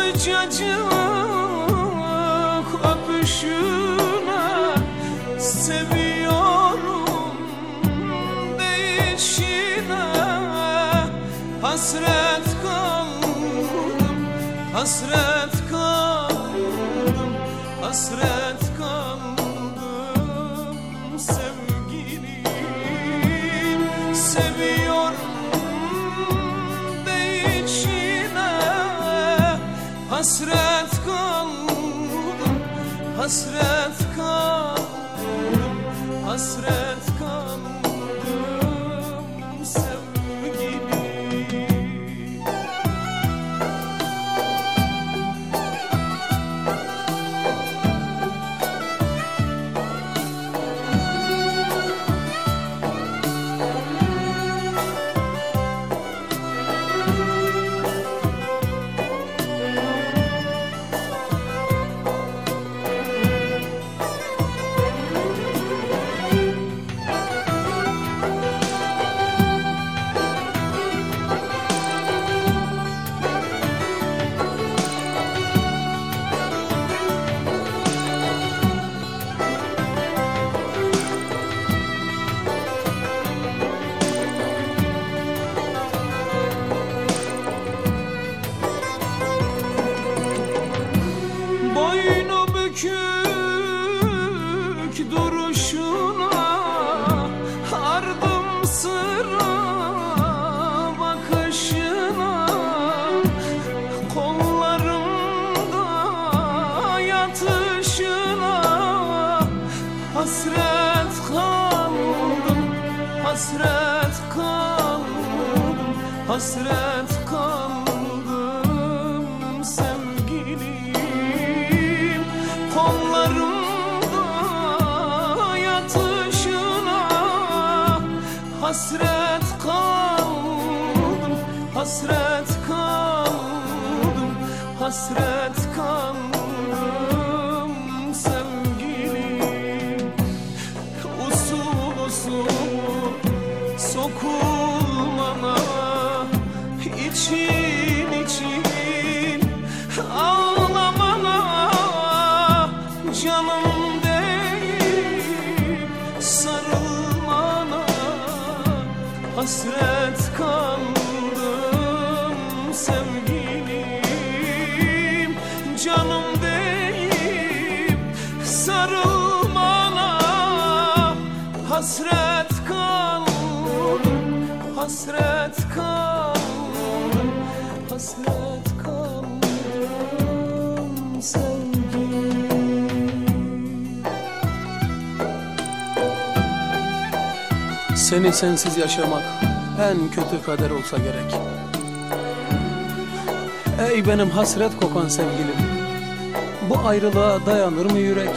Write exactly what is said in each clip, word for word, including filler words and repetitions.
sıcacık öpüşüne seviyorum değişine. Hasret kaldım, hasret kaldım, hasret kaldım sevgilim. Seviyorum değişine, hasret kaldım, hasret kaldım, hasret kaldım sevgilim. Boynu bükük duruşuna, ardım sıra bakışına, kollarımda yatışına. Hasret kaldım, hasret kaldım, hasret kaldım sevgilim. Kollarımda yatışına, hasret kaldım, hasret kaldım, hasret kaldım sevgilim. Usul usul sokulmana, için için ağlamana. Canım değil sarılmana, hasret kaldım sevgilim. Canım değil sarılmana, hasret kaldım, hasret kaldım, hasret kaldım sevgilim. Seni sensiz yaşamak en kötü kader olsa gerek. Ey benim hasret kokan sevgilim, bu ayrılığa dayanır mı yürek?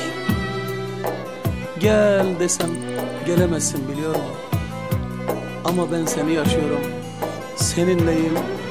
Gel desem gelemezsin biliyorum, ama ben seni yaşıyorum, seninleyim,